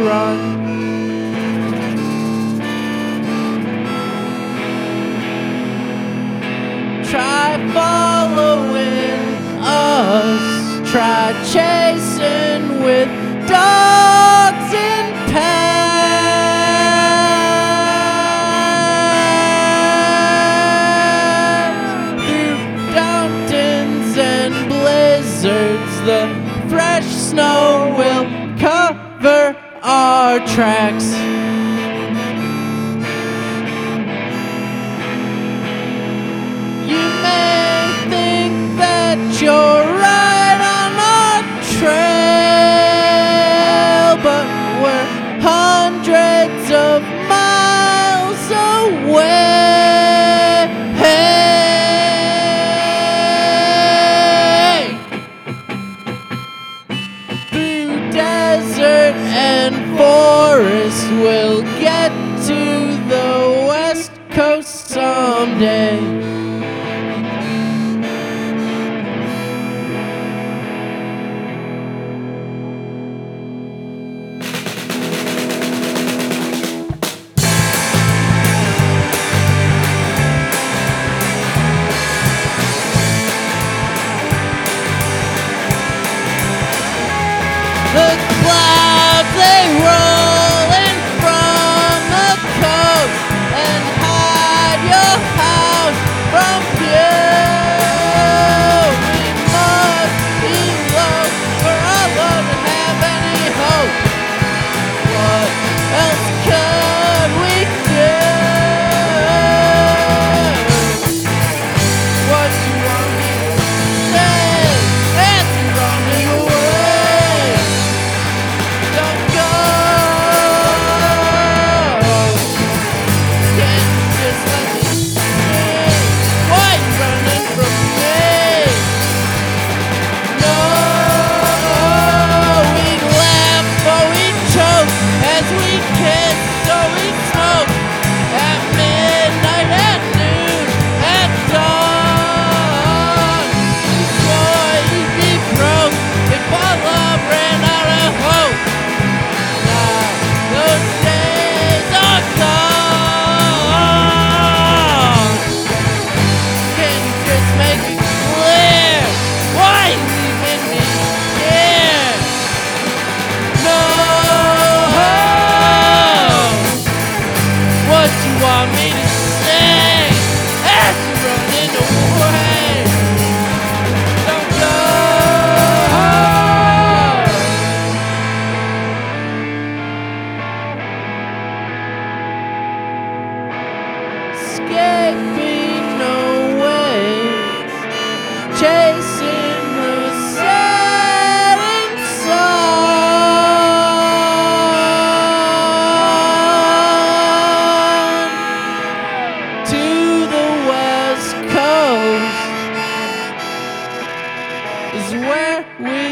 run. Try following us, try chasing with dogs in pens. Through mountains and blizzards, the fresh snow will cover our tracks. You may think that you're right on our trail, but we're hundreds of miles away. Through desert and forest, we'll get to the West Coast someday. The clouds, they roll in from the coast and hide your house from view. We must be low for our love to have any hope. What else could we do? What you want me to say as you're running away? Don't go. Can't you just let me stay? Why you running from me? No, we laugh or we choke as we kiss or we smoke at midnight, at noon, at dawn. You swore you'd be broke if our love ran out of hope. Now those days are gone. Can you just make it clear why you leaving me here? No. What you want me to say as you're running away? Don't go. Escaping away, chasing the setting sun to the West Coast is where we